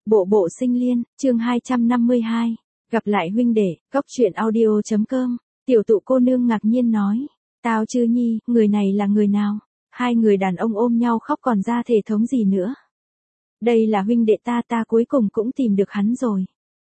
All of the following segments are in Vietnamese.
Bộ bộ sinh liên, chương 252. Gặp lại huynh đệ, góc truyện audio.com. Tiểu tụ cô nương ngạc nhiên nói. Tao Chư Nhi, người này là người nào? Hai người đàn ông ôm nhau khóc còn ra thể thống gì nữa? Đây là huynh đệ ta cuối cùng cũng tìm được hắn rồi.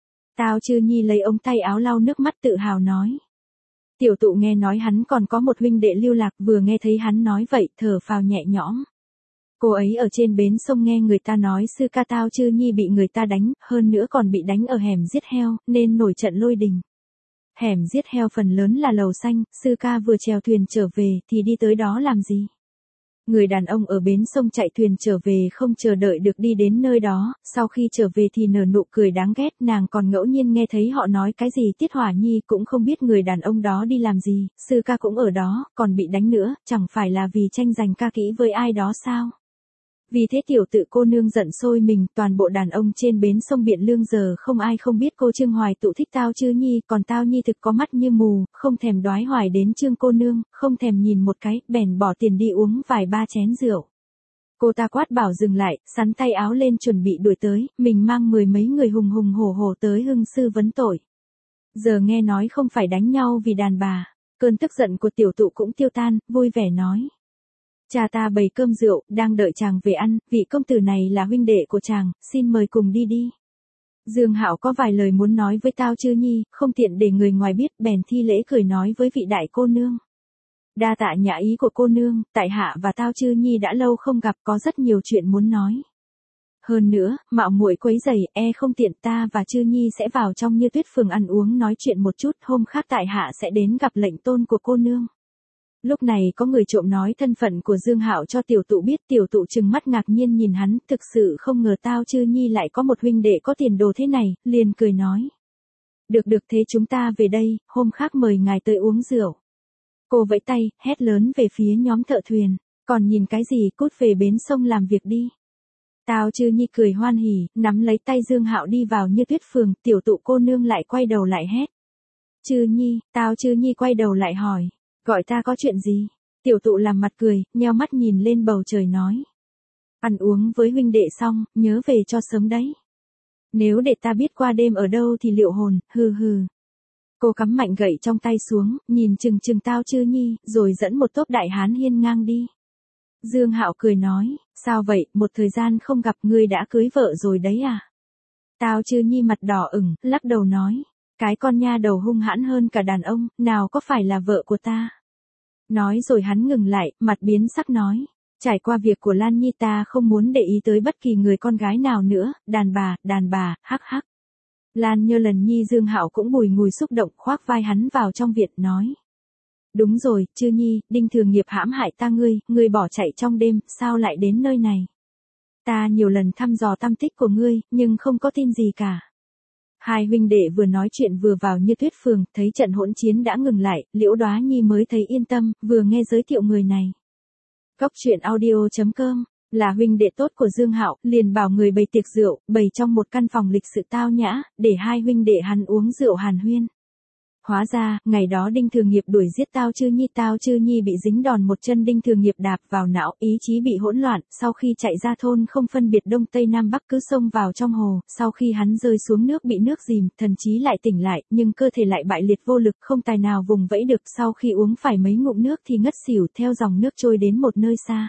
Tao Chư Nhi lấy ống tay áo lau nước mắt tự hào nói. Tiểu tụ nghe nói hắn còn có một huynh đệ lưu lạc, vừa nghe thấy hắn nói vậy thở phào nhẹ nhõm. Cô ấy ở trên bến sông nghe người ta nói sư ca Tao Chư Nhi bị người ta đánh, hơn nữa còn bị đánh ở hẻm giết heo, nên nổi trận lôi đình. Hẻm giết heo phần lớn là lầu xanh, sư ca vừa chèo thuyền trở về thì đi tới đó làm gì? Người đàn ông ở bến sông chạy thuyền trở về không chờ đợi được đi đến nơi đó, sau khi trở về thì nở nụ cười đáng ghét, nàng còn ngẫu nhiên nghe thấy họ nói cái gì Tiết Hỏa Nhi cũng không biết người đàn ông đó đi làm gì, sư ca cũng ở đó, còn bị đánh nữa, chẳng phải là vì tranh giành ca kỹ với ai đó sao? Vì thế tiểu tự cô nương giận sôi mình, toàn bộ đàn ông trên bến sông Biện Lương giờ không ai không biết cô Trương Hoài tụ thích Tao Chư Nhi, còn Tao Nhi thực có mắt như mù, không thèm đoái hoài đến Trương cô nương, không thèm nhìn một cái, bèn bỏ tiền đi uống vài ba chén rượu. Cô ta quát bảo dừng lại, sắn tay áo lên chuẩn bị đuổi tới, mình mang mười mấy người hùng hùng hổ hổ tới hưng sư vấn tội. Giờ nghe nói không phải đánh nhau vì đàn bà, cơn tức giận của tiểu tụ cũng tiêu tan, vui vẻ nói. Cha ta bày cơm rượu, đang đợi chàng về ăn, vị công tử này là huynh đệ của chàng, xin mời cùng đi đi. Dương Hạo có vài lời muốn nói với Tao Chư Nhi, không tiện để người ngoài biết, bèn thi lễ cười nói với vị đại cô nương. Đa tạ nhã ý của cô nương, tại hạ và Tao Chư Nhi đã lâu không gặp, có rất nhiều chuyện muốn nói. Hơn nữa, mạo muội quấy rầy, không tiện, ta và Chư Nhi sẽ vào trong Như Tuyết Phường ăn uống nói chuyện một chút, hôm khác tại hạ sẽ đến gặp lệnh tôn của cô nương. Lúc này có người trộm nói thân phận của Dương Hạo cho tiểu tụ biết, tiểu tụ trừng mắt ngạc nhiên nhìn hắn, thực sự không ngờ Tao Chư Nhi lại có một huynh đệ có tiền đồ thế này, liền cười nói. Được thế chúng ta về đây, hôm khác mời ngài tới uống rượu. Cô vẫy tay, hét lớn về phía nhóm thợ thuyền, còn nhìn cái gì, cút về bến sông làm việc đi. Tao Chư Nhi cười hoan hỉ, nắm lấy tay Dương Hạo đi vào Như Tuyết Phường, tiểu tụ cô nương lại quay đầu lại hét. Chư Nhi, Tao Chư Nhi quay đầu lại hỏi. Gọi ta có chuyện gì? Tiểu tụ làm mặt cười, nheo mắt nhìn lên bầu trời nói. Ăn uống với huynh đệ xong, nhớ về cho sớm đấy. Nếu để ta biết qua đêm ở đâu thì liệu hồn, hừ. Cô cắm mạnh gậy trong tay xuống, nhìn chừng Tao Chư Nhi, rồi dẫn một tốp đại hán hiên ngang đi. Dương Hạo cười nói, sao vậy, một thời gian không gặp ngươi đã cưới vợ rồi đấy à? Tao Chư Nhi mặt đỏ ửng, lắc đầu nói. Cái con nha đầu hung hãn hơn cả đàn ông, nào có phải là vợ của ta? Nói rồi hắn ngừng lại, mặt biến sắc nói. Trải qua việc của Lan Nhi ta không muốn để ý tới bất kỳ người con gái nào nữa, đàn bà, hắc. Lan Nhơ Lần Nhi Dương Hạo cũng bùi ngùi xúc động khoác vai hắn vào trong viện nói. Đúng rồi, Chư Nhi, Đinh Thường Nghiệp hãm hại ta ngươi bỏ chạy trong đêm, sao lại đến nơi này? Ta nhiều lần thăm dò tâm tích của ngươi, nhưng không có tin gì cả. Hai huynh đệ vừa nói chuyện vừa vào Như Tuyết Phường, thấy trận hỗn chiến đã ngừng lại, Liễu Đóa Nhi mới thấy yên tâm, vừa nghe giới thiệu người này. Góc truyện audio.com, là huynh đệ tốt của Dương Hạo, liền bảo người bày tiệc rượu, bày trong một căn phòng lịch sự tao nhã, để hai huynh đệ hắn uống rượu hàn huyên. Hóa ra, ngày đó Đinh Thường Nghiệp đuổi giết Tao Chư Nhi bị dính đòn một chân Đinh Thường Nghiệp đạp vào não, ý chí bị hỗn loạn, sau khi chạy ra thôn không phân biệt đông tây nam bắc cứ xông vào trong hồ, sau khi hắn rơi xuống nước bị nước dìm, thần trí lại tỉnh lại, nhưng cơ thể lại bại liệt vô lực, không tài nào vùng vẫy được, sau khi uống phải mấy ngụm nước thì ngất xỉu theo dòng nước trôi đến một nơi xa.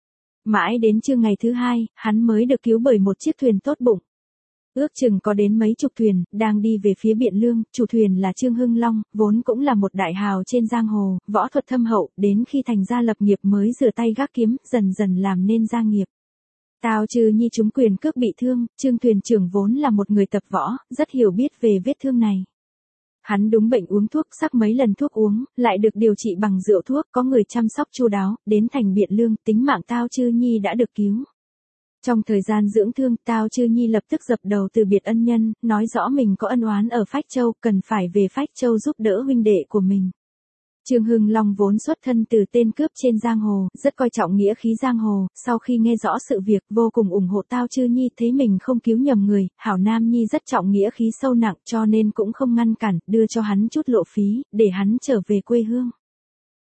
Mãi đến trưa ngày thứ hai, hắn mới được cứu bởi một chiếc thuyền tốt bụng. Ước chừng có đến mấy chục thuyền, đang đi về phía Biện Lương, chủ thuyền là Trương Hưng Long, vốn cũng là một đại hào trên giang hồ, võ thuật thâm hậu, đến khi thành ra lập nghiệp mới rửa tay gác kiếm, dần dần làm nên gia nghiệp. Tao Chư Nhi trúng quyền cước bị thương, Trương thuyền trưởng vốn là một người tập võ, rất hiểu biết về vết thương này. Hắn đúng bệnh uống thuốc sắc mấy lần thuốc uống, lại được điều trị bằng rượu thuốc, có người chăm sóc chu đáo, đến thành Biện Lương, tính mạng Tao Chư Nhi đã được cứu. Trong thời gian dưỡng thương, Tao Chư Nhi lập tức dập đầu từ biệt ân nhân, nói rõ mình có ân oán ở Phách Châu, cần phải về Phách Châu giúp đỡ huynh đệ của mình. Trương Hưng Long vốn xuất thân từ tên cướp trên giang hồ, rất coi trọng nghĩa khí giang hồ, sau khi nghe rõ sự việc, vô cùng ủng hộ Tao Chư Nhi, thấy mình không cứu nhầm người, hảo nam nhi rất trọng nghĩa khí sâu nặng, cho nên cũng không ngăn cản, đưa cho hắn chút lộ phí, để hắn trở về quê hương.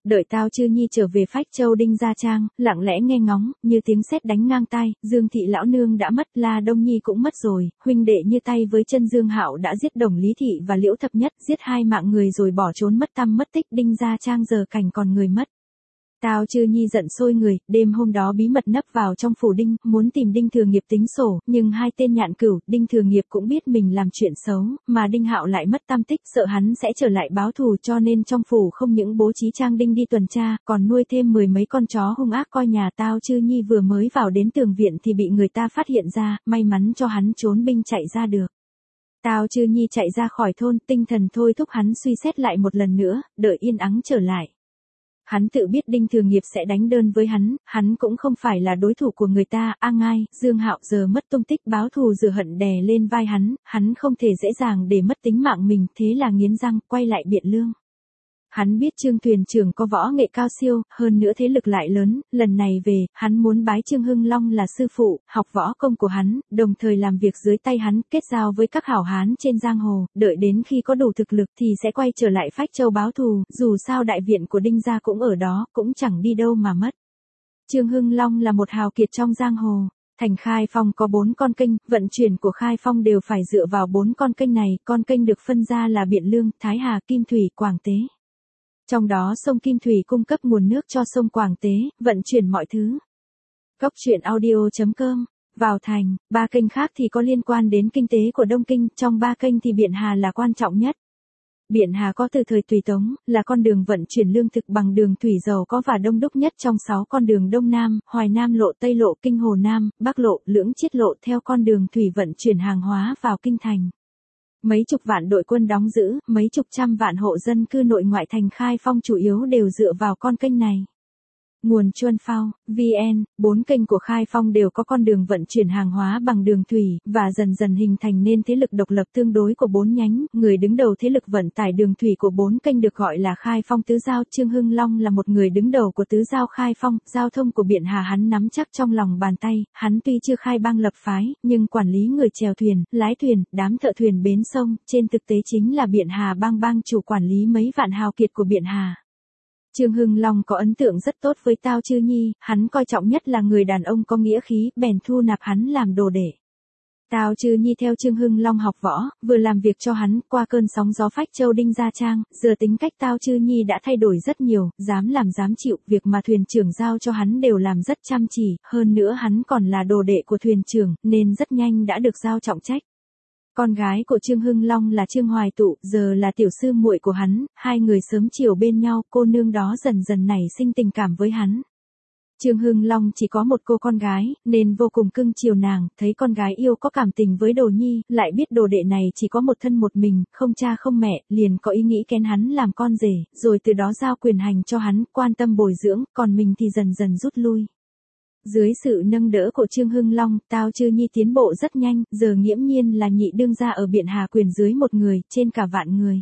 Đợi Tao Chư Nhi trở về Phách Châu Đinh Gia Trang, lặng lẽ nghe ngóng, như tiếng sét đánh ngang tai, Dương thị lão nương đã mất, La Đông Nhi cũng mất rồi, huynh đệ như tay với chân Dương Hạo đã giết Đồng Lý thị và Liễu Thập Nhất, giết 2 mạng người rồi bỏ trốn mất tăm mất tích, Đinh Gia Trang giờ cảnh còn người mất. Tao Chư Nhi giận sôi người, đêm hôm đó bí mật nấp vào trong phủ Đinh, muốn tìm Đinh Thừa Nghiệp tính sổ, nhưng 2 tên nhạn cửu, Đinh Thừa Nghiệp cũng biết mình làm chuyện xấu, mà Đinh Hạo lại mất tăm tích, sợ hắn sẽ trở lại báo thù, cho nên trong phủ không những bố trí trang Đinh đi tuần tra, còn nuôi thêm 10 mấy con chó hung ác coi nhà. Tao Chư Nhi vừa mới vào đến tường viện thì bị người ta phát hiện ra, may mắn cho hắn trốn binh chạy ra được. Tao Chư Nhi chạy ra khỏi thôn, tinh thần thôi thúc hắn suy xét lại một lần nữa, đợi yên ắng trở lại. Hắn tự biết Đinh Thừa Nghiệp sẽ đánh đơn với hắn cũng không phải là đối thủ của người ta. A Ngai, Dương Hạo giờ mất tung tích, báo thù rửa hận đè lên vai hắn không thể dễ dàng để mất tính mạng mình, thế là nghiến răng, quay lại Biện Lương. Hắn biết Trương thuyền trưởng có võ nghệ cao siêu, hơn nữa thế lực lại lớn, lần này về, hắn muốn bái Trương Hưng Long là sư phụ, học võ công của hắn, đồng thời làm việc dưới tay hắn, kết giao với các hảo hán trên giang hồ, đợi đến khi có đủ thực lực thì sẽ quay trở lại Phách Châu báo thù, dù sao đại viện của Đinh gia cũng ở đó, cũng chẳng đi đâu mà mất. Trương Hưng Long là một hào kiệt trong giang hồ. Thành Khai Phong có 4 con kênh, vận chuyển của Khai Phong đều phải dựa vào 4 con kênh này, con kênh được phân ra là Biện Lương, Thái Hà, Kim Thủy, Quảng Tế. Trong đó sông Kim Thủy cung cấp nguồn nước cho sông Quảng Tế, vận chuyển mọi thứ. Cốc truyện audio.com. Vào thành, 3 kênh khác thì có liên quan đến kinh tế của Đông Kinh, trong 3 kênh thì Biện Hà là quan trọng nhất. Biện Hà có từ thời Tùy Tống, là con đường vận chuyển lương thực bằng đường thủy giàu có và đông đúc nhất trong 6 con đường Đông Nam, Hoài Nam lộ, Tây lộ, Kinh Hồ Nam, Bắc lộ, Lưỡng Chiết lộ theo con đường thủy vận chuyển hàng hóa vào kinh thành. Mấy chục vạn đội quân đóng giữ, mấy chục trăm vạn hộ dân cư nội ngoại thành Khai Phong chủ yếu đều dựa vào con kênh này. Nguồn Chuân Phao, VN, 4 kênh của Khai Phong đều có con đường vận chuyển hàng hóa bằng đường thủy, và dần dần hình thành nên thế lực độc lập tương đối của 4 nhánh. Người đứng đầu thế lực vận tải đường thủy của 4 kênh được gọi là Khai Phong Tứ Giao. Trương Hưng Long là một người đứng đầu của Tứ Giao Khai Phong, giao thông của Biện Hà hắn nắm chắc trong lòng bàn tay. Hắn tuy chưa khai bang lập phái, nhưng quản lý người chèo thuyền, lái thuyền, đám thợ thuyền bến sông, trên thực tế chính là Biện Hà bang chủ quản lý mấy vạn hào kiệt của Biện Hà. Trương Hưng Long có ấn tượng rất tốt với Tao Chư Nhi, hắn coi trọng nhất là người đàn ông có nghĩa khí, bèn thu nạp hắn làm đồ đệ. Tao Chư Nhi theo Trương Hưng Long học võ, vừa làm việc cho hắn, qua cơn sóng gió Phách Châu Đinh Gia Trang, giờ tính cách Tao Chư Nhi đã thay đổi rất nhiều, dám làm dám chịu, việc mà thuyền trưởng giao cho hắn đều làm rất chăm chỉ, hơn nữa hắn còn là đồ đệ của thuyền trưởng, nên rất nhanh đã được giao trọng trách. Con gái của Trương Hưng Long là Trương Hoài Tụ, giờ là tiểu sư muội của hắn, 2 người sớm chiều bên nhau, cô nương đó dần dần nảy sinh tình cảm với hắn. Trương Hưng Long chỉ có một cô con gái, nên vô cùng cưng chiều nàng, thấy con gái yêu có cảm tình với Đồ Nhi, lại biết đồ đệ này chỉ có một thân một mình, không cha không mẹ, liền có ý nghĩ kén hắn làm con rể, rồi từ đó giao quyền hành cho hắn, quan tâm bồi dưỡng, còn mình thì dần dần rút lui. Dưới sự nâng đỡ của Trương Hưng Long, Tao Chư Nhi tiến bộ rất nhanh, giờ nghiễm nhiên là nhị đương gia ở Biện Hà quyền dưới một người, trên cả vạn người.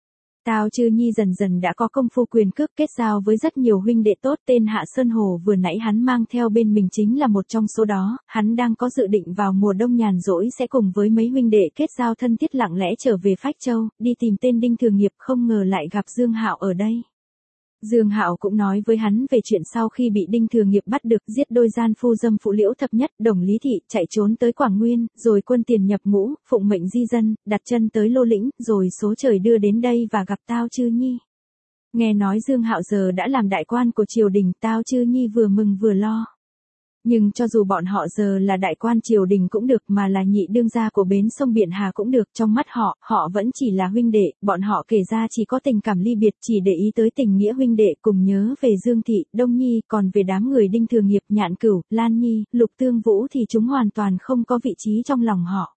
Tao Chư Nhi dần dần đã có công phu quyền cước, kết giao với rất nhiều huynh đệ tốt. Tên Hạ Sơn Hồ vừa nãy hắn mang theo bên mình chính là một trong số đó, hắn đang có dự định vào mùa đông nhàn rỗi sẽ cùng với mấy huynh đệ kết giao thân thiết lặng lẽ trở về Phách Châu, đi tìm tên Đinh Thừa Nghiệp, không ngờ lại gặp Dương Hạo ở đây. Dương Hạo cũng nói với hắn về chuyện sau khi bị Đinh Thừa Nghiệp bắt được, giết đôi gian phu dâm phụ Liễu Thập Nhất, Đồng Lý thị, chạy trốn tới Quảng Nguyên, rồi quân tiền nhập ngũ, phụng mệnh di dân, đặt chân tới Lô Lĩnh, rồi số trời đưa đến đây và gặp Tao Chư Nhi. Nghe nói Dương Hạo giờ đã làm đại quan của triều đình, Tao Chư Nhi vừa mừng vừa lo. Nhưng cho dù bọn họ giờ là đại quan triều đình cũng được, mà là nhị đương gia của bến sông Biện Hà cũng được, trong mắt họ, họ vẫn chỉ là huynh đệ, bọn họ kể ra chỉ có tình cảm ly biệt, chỉ để ý tới tình nghĩa huynh đệ, cùng nhớ về Dương Thị, Đông Nhi, còn về đám người Đinh Thừa Nghiệp, Nhạn Cửu, Lan Nhi, Lục Tương Vũ thì chúng hoàn toàn không có vị trí trong lòng họ.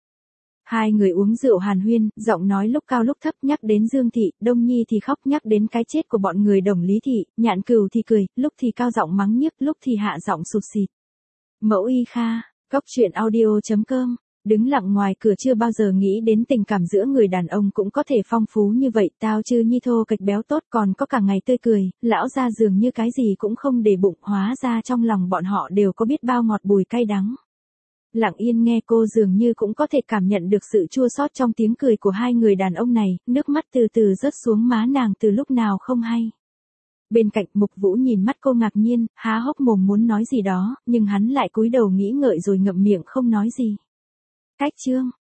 2 người uống rượu hàn huyên, giọng nói lúc cao lúc thấp, nhắc đến Dương Thị, Đông Nhi thì khóc, nhắc đến cái chết của bọn người Đồng Lý Thị, Nhạn Cửu thì cười, lúc thì cao giọng mắng nhiếc, lúc thì hạ giọng sụt sịt. Mẫu Y Kha, Cốc truyện audio.com, đứng lặng ngoài cửa chưa bao giờ nghĩ đến tình cảm giữa người đàn ông cũng có thể phong phú như vậy. Tao Chư Nhi thô kệch béo tốt, còn có cả ngày tươi cười, lão ra dường như cái gì cũng không để bụng, hóa ra trong lòng bọn họ đều có biết bao ngọt bùi cay đắng. Lặng yên nghe cô dường như cũng có thể cảm nhận được sự chua xót trong tiếng cười của 2 người đàn ông này, nước mắt từ từ rớt xuống má nàng từ lúc nào không hay. Bên cạnh Mục Vũ nhìn mắt cô ngạc nhiên, há hốc mồm muốn nói gì đó, nhưng hắn lại cúi đầu nghĩ ngợi rồi ngậm miệng không nói gì. Cách chương